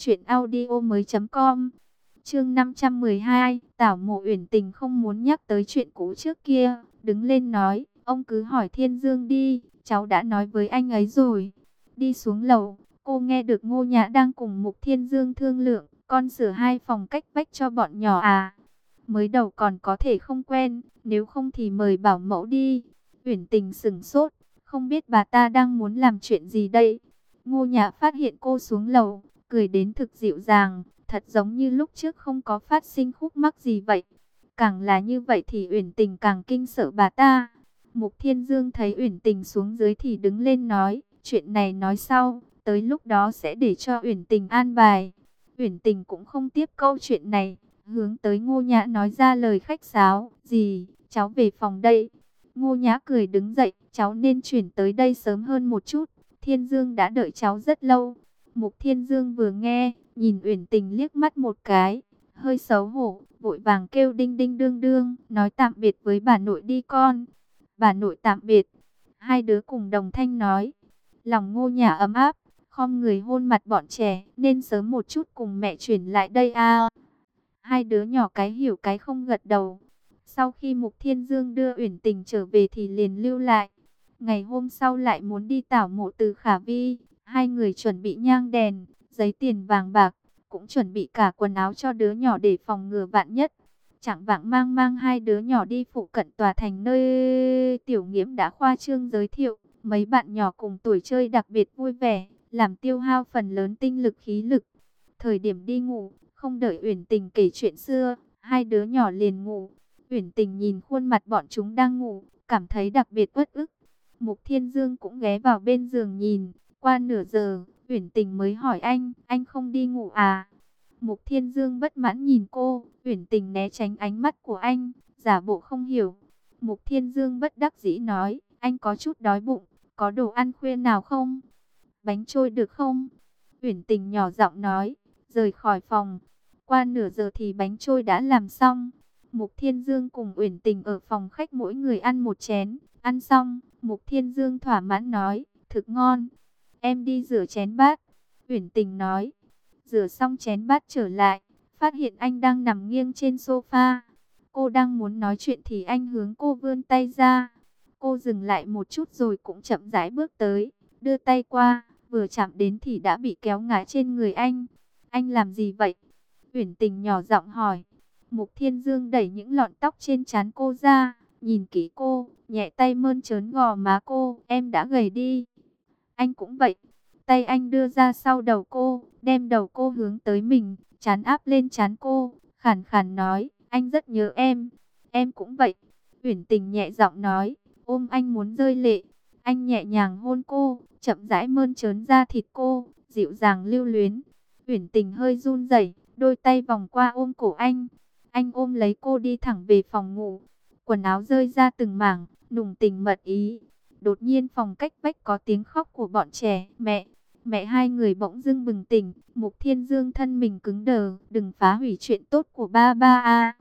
truyệnaudiomoi.com. Chương 512, Tảo Mộ. Uyển Tình không muốn nhắc tới chuyện cũ trước kia, đứng lên nói, ông cứ hỏi Thiên Dương đi, cháu đã nói với anh ấy rồi. Đi xuống lầu, cô nghe được Ngô Nhã đang cùng Mục Thiên Dương thương lượng, con sửa 2 phòng cách vách cho bọn nhỏ à? Mới đầu còn có thể không quen, nếu không thì mời bảo mẫu đi. Uyển Tình sững sốt, không biết bà ta đang muốn làm chuyện gì đây. Ngô Nhã phát hiện cô xuống lầu, cười đến thực dịu dàng, thật giống như lúc trước không có phát sinh khúc mắc gì vậy. Càng là như vậy thì Uyển Tình càng kinh sợ bà ta. Mục Thiên Dương thấy Uyển Tình xuống dưới thì đứng lên nói, chuyện này nói sau, tới lúc đó sẽ để cho Uyển Tình an bài. Uyển Tình cũng không tiếp câu chuyện này, hướng tới Ngô Nhã nói ra lời khách sáo, gì, cháu về phòng đây. Ngô Nhã cười đứng dậy, cháu nên chuyển tới đây sớm hơn một chút, Thiên Dương đã đợi cháu rất lâu. Mục Thiên Dương vừa nghe, nhìn Uyển Tình liếc mắt một cái, hơi xấu hổ, vội vàng kêu đinh đinh đương đương, nói tạm biệt với bà nội đi con. Bà nội tạm biệt. Hai đứa cùng đồng thanh nói. Lòng Ngô Nhã ấm áp, khom người hôn mặt bọn trẻ, nên sớm một chút cùng mẹ chuyển lại đây à. Hai đứa nhỏ cái hiểu cái không gật đầu. Sau khi Mục Thiên Dương đưa Uyển Tình trở về thì liền lưu lại. Ngày hôm sau lại muốn đi tảo mộ Từ Khả Vi. Hai người chuẩn bị nhang đèn, giấy tiền vàng bạc, cũng chuẩn bị cả quần áo cho đứa nhỏ để phòng ngừa vạn nhất. Chạng vạng mang hai đứa nhỏ đi phụ cận tòa thành nơi Tiểu Nghiễm đã khoa trương giới thiệu. Mấy bạn nhỏ cùng tuổi chơi đặc biệt vui vẻ, làm tiêu hao phần lớn tinh lực khí lực. Thời điểm đi ngủ, không đợi Uyển Tình kể chuyện xưa, hai đứa nhỏ liền ngủ. Uyển Tình nhìn khuôn mặt bọn chúng đang ngủ, cảm thấy đặc biệt uất ức. Mục Thiên Dương cũng ghé vào bên giường nhìn. Qua nửa giờ, Uyển Tình mới hỏi anh không đi ngủ à? Mục Thiên Dương bất mãn nhìn cô, Uyển Tình né tránh ánh mắt của anh, giả bộ không hiểu. Mục Thiên Dương bất đắc dĩ nói, anh có chút đói bụng, có đồ ăn khuya nào không? Bánh trôi được không? Uyển Tình nhỏ giọng nói, rời khỏi phòng. Qua nửa giờ thì bánh trôi đã làm xong. Mục Thiên Dương cùng Uyển Tình ở phòng khách mỗi người ăn một chén. Ăn xong, Mục Thiên Dương thỏa mãn nói, thực ngon. Em đi rửa chén bát. Uyển Tình nói. Rửa xong chén bát trở lại, phát hiện anh đang nằm nghiêng trên sofa. Cô đang muốn nói chuyện thì anh hướng cô vươn tay ra. Cô dừng lại một chút rồi cũng chậm rãi bước tới, đưa tay qua, vừa chạm đến thì đã bị kéo ngã trên người anh. Anh làm gì vậy? Uyển Tình nhỏ giọng hỏi. Mục Thiên Dương đẩy những lọn tóc trên trán cô ra, nhìn kỹ cô, nhẹ tay mơn trớn gò má cô. Em đã gầy đi. Anh cũng vậy. Tay anh đưa ra sau đầu cô, đem đầu cô hướng tới mình, trán áp lên trán cô, khàn khàn nói, anh rất nhớ em. Em cũng vậy. Uyển Tình nhẹ giọng nói, ôm anh muốn rơi lệ. Anh nhẹ nhàng hôn cô, chậm rãi mơn trớn da thịt cô, dịu dàng lưu luyến. Uyển Tình hơi run rẩy, đôi tay vòng qua ôm cổ anh. Anh ôm lấy cô đi thẳng về phòng ngủ. Quần áo rơi ra từng mảng, nùng tình mật ý. Đột nhiên phòng cách vách có tiếng khóc của bọn trẻ. Mẹ hai người bỗng dưng bừng tỉnh. Mục Thiên Dương thân mình cứng đờ. Đừng phá hủy chuyện tốt của ba ba a.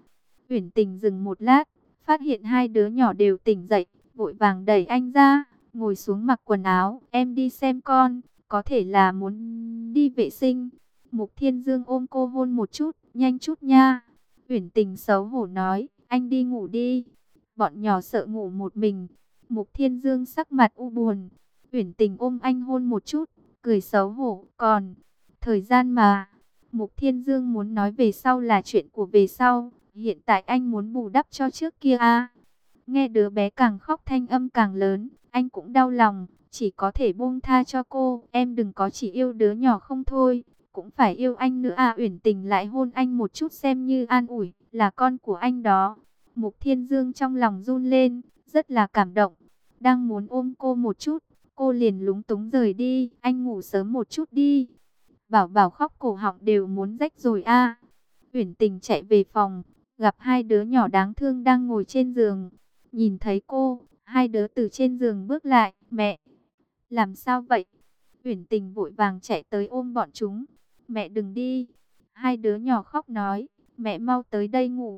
Uyển Tình dừng một lát, phát hiện hai đứa nhỏ đều tỉnh dậy, vội vàng đẩy anh ra, ngồi xuống mặc quần áo. Em đi xem con, có thể là muốn đi vệ sinh. Mục Thiên Dương ôm cô hôn một chút, nhanh chút nha. Uyển Tình xấu hổ nói, anh đi ngủ đi. Bọn nhỏ sợ ngủ một mình. Mục Thiên Dương sắc mặt u buồn. Uyển Tình ôm anh hôn một chút, cười xấu hổ. Còn thời gian mà. Mục Thiên Dương muốn nói về sau là chuyện của về sau. Hiện tại anh muốn bù đắp cho trước kia à. Nghe đứa bé càng khóc thanh âm càng lớn, anh cũng đau lòng, chỉ có thể buông tha cho cô. Em đừng có chỉ yêu đứa nhỏ không thôi, cũng phải yêu anh nữa à. Uyển Tình lại hôn anh một chút xem như an ủi, là con của anh đó. Mục Thiên Dương trong lòng run lên, rất là cảm động. Đang muốn ôm cô một chút, cô liền lúng túng rời đi. Anh ngủ sớm một chút đi. Bảo Bảo khóc cổ họng đều muốn rách rồi a. Uyển Tình chạy về phòng, gặp hai đứa nhỏ đáng thương đang ngồi trên giường. Nhìn thấy cô, hai đứa từ trên giường bước lại. Mẹ, làm sao vậy? Uyển Tình vội vàng chạy tới ôm bọn chúng. Mẹ đừng đi. Hai đứa nhỏ khóc nói, mẹ mau tới đây ngủ.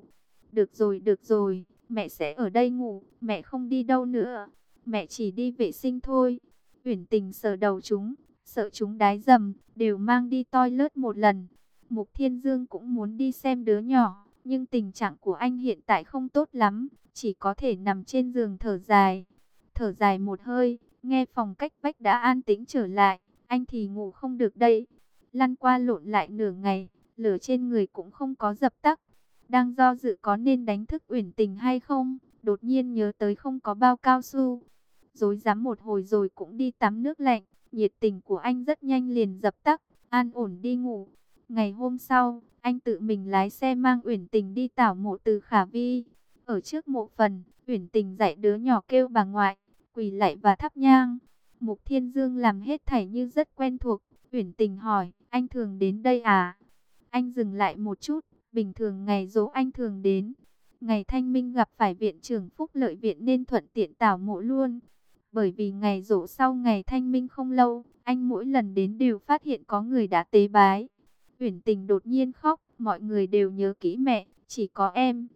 Được rồi, mẹ sẽ ở đây ngủ, mẹ không đi đâu nữa. Mẹ chỉ đi vệ sinh thôi. Uyển Tình sờ đầu chúng, sợ chúng đái dầm, đều mang đi toilet một lần. Mục Thiên Dương cũng muốn đi xem đứa nhỏ, nhưng tình trạng của anh hiện tại không tốt lắm, chỉ có thể nằm trên giường thở dài. Thở dài một hơi, nghe phòng cách vách đã an tĩnh trở lại, anh thì ngủ không được đây. Lăn qua lộn lại nửa ngày, lửa trên người cũng không có dập tắt. Đang do dự có nên đánh thức Uyển Tình hay không, đột nhiên nhớ tới không có bao cao su. Rối rắm một hồi rồi cũng đi tắm nước lạnh, nhiệt tình của anh rất nhanh liền dập tắt, an ổn đi ngủ. Ngày hôm sau, anh tự mình lái xe mang Uyển Tình đi tảo mộ Từ Khả Vi. Ở trước mộ phần, Uyển Tình dạy đứa nhỏ kêu bà ngoại, quỳ lạy và thắp nhang. Mục Thiên Dương làm hết thảy như rất quen thuộc. Uyển Tình hỏi, anh thường đến đây à? Anh dừng lại một chút, bình thường ngày giỗ anh thường đến. Ngày Thanh Minh gặp phải viện trưởng Phúc Lợi Viện nên thuận tiện tảo mộ luôn. Bởi vì ngày giỗ sau ngày Thanh Minh không lâu, anh mỗi lần đến đều phát hiện có người đã tế bái. Uyển Tình đột nhiên khóc, mọi người đều nhớ kỹ mẹ, chỉ có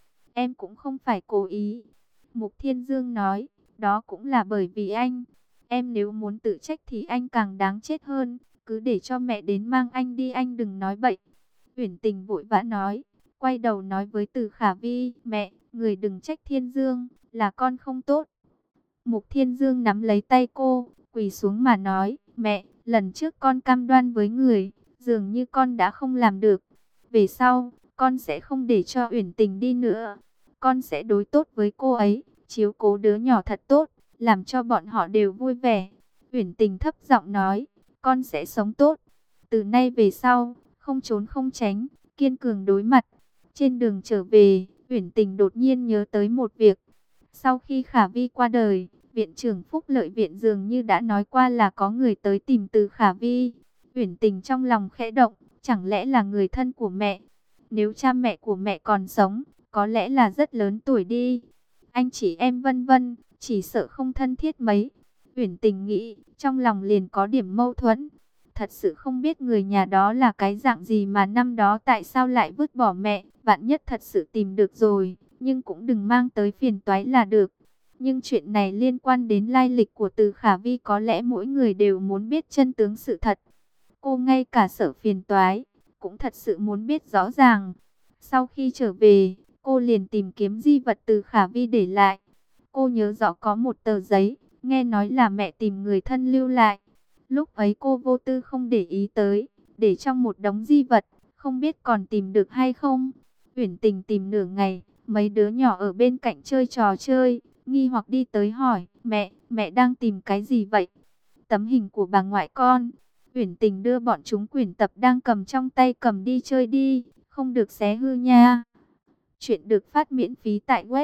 em cũng không phải cố ý. Mục Thiên Dương nói, đó cũng là bởi vì anh. Em nếu muốn tự trách thì anh càng đáng chết hơn, cứ để cho mẹ đến mang anh đi, anh đừng nói bậy. Uyển Tình vội vã nói, quay đầu nói với Từ Khả Vi, mẹ, người đừng trách Thiên Dương, là con không tốt. Mục Thiên Dương nắm lấy tay cô, quỳ xuống mà nói, mẹ, lần trước con cam đoan với người, dường như con đã không làm được. Về sau, con sẽ không để cho Uyển Tình đi nữa. Con sẽ đối tốt với cô ấy, chiếu cố đứa nhỏ thật tốt, làm cho bọn họ đều vui vẻ. Uyển Tình thấp giọng nói, con sẽ sống tốt. Từ nay về sau, không trốn không tránh, kiên cường đối mặt. Trên đường trở về, Uyển Tình đột nhiên nhớ tới một việc. Sau khi Khả Vi qua đời, viện trưởng Phúc Lợi Viện dường như đã nói qua là có người tới tìm Từ Khả Vi. Uyển Tình trong lòng khẽ động, chẳng lẽ là người thân của mẹ? Nếu cha mẹ của mẹ còn sống, có lẽ là rất lớn tuổi đi. Anh chị em vân vân, chỉ sợ không thân thiết mấy. Uyển Tình nghĩ, trong lòng liền có điểm mâu thuẫn. Thật sự không biết người nhà đó là cái dạng gì mà năm đó tại sao lại vứt bỏ mẹ. Vạn nhất thật sự tìm được rồi, nhưng cũng đừng mang tới phiền toái là được. Nhưng chuyện này liên quan đến lai lịch của Từ Khả Vi, có lẽ mỗi người đều muốn biết chân tướng sự thật. Cô ngay cả sợ phiền toái, cũng thật sự muốn biết rõ ràng. Sau khi trở về, cô liền tìm kiếm di vật Từ Khả Vi để lại. Cô nhớ rõ có một tờ giấy, nghe nói là mẹ tìm người thân lưu lại. Lúc ấy cô vô tư không để ý tới, để trong một đống di vật, không biết còn tìm được hay không. Uyển Tình tìm nửa ngày, mấy đứa nhỏ ở bên cạnh chơi trò chơi, nghi hoặc đi tới hỏi, mẹ đang tìm cái gì vậy? Tấm hình của bà ngoại con. Uyển Tình đưa bọn chúng quyển tập đang cầm trong tay cầm đi chơi đi, không được xé hư nha. Chuyện được phát miễn phí tại web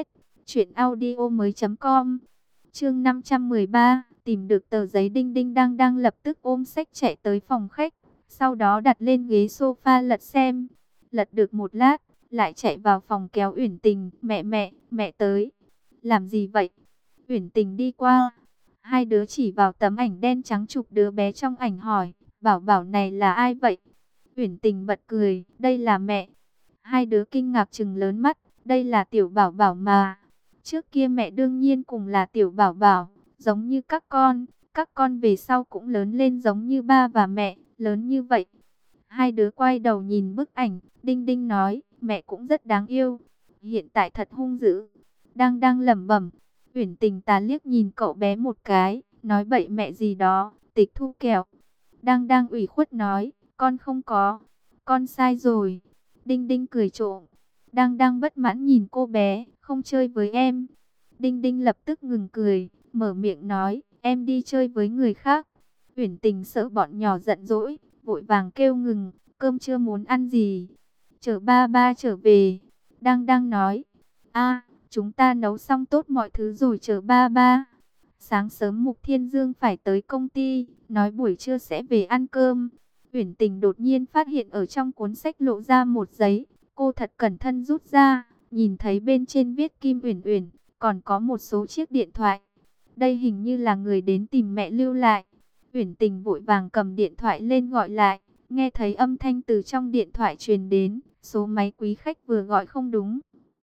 truyệnaudiomoi.com. Chương 513, tìm được tờ giấy. Đinh Đinh đang lập tức ôm sách chạy tới phòng khách, sau đó đặt lên ghế sofa lật xem. Lật được một lát, lại chạy vào phòng kéo Uyển Tình, "Mẹ tới." "Làm gì vậy?" Uyển Tình đi qua, hai đứa chỉ vào tấm ảnh đen trắng chụp đứa bé trong ảnh hỏi, "Bảo Bảo này là ai vậy?" Uyển Tình bật cười, "Đây là mẹ." Hai đứa kinh ngạc trừng lớn mắt, Đây là Tiểu Bảo Bảo mà. Trước kia mẹ đương nhiên cùng là Tiểu Bảo Bảo, giống như các con về sau cũng lớn lên giống như ba và mẹ, lớn như vậy. Hai đứa quay đầu nhìn bức ảnh, Đinh Đinh nói, mẹ cũng rất đáng yêu, hiện tại thật hung dữ. Đang đang lẩm bẩm, Uyển Tình tà liếc nhìn cậu bé một cái, nói bậy mẹ gì đó, tịch thu kẹo. Đang đang ủy khuất nói, con không có, con sai rồi. Đinh Đinh cười trộm. Đang đang bất mãn nhìn cô bé, không chơi với em. Đinh Đinh lập tức ngừng cười, mở miệng nói, em đi chơi với người khác. Uyển Tình sợ bọn nhỏ giận dỗi, vội vàng kêu ngừng, cơm chưa muốn ăn gì. Chờ ba ba trở về. Đang đang nói, a, chúng ta nấu xong tốt mọi thứ rồi chờ ba ba. Sáng sớm Mục Thiên Dương phải tới công ty, nói buổi trưa sẽ về ăn cơm. Uyển Tình đột nhiên phát hiện ở trong cuốn sách lộ ra một giấy, cô thật cẩn thận rút ra, nhìn thấy bên trên viết Kim Uyển Uyển, còn có một số chiếc điện thoại. Đây hình như là người đến tìm mẹ lưu lại. Uyển Tình vội vàng cầm điện thoại lên gọi lại, nghe thấy âm thanh từ trong điện thoại truyền đến, số máy quý khách vừa gọi không đúng.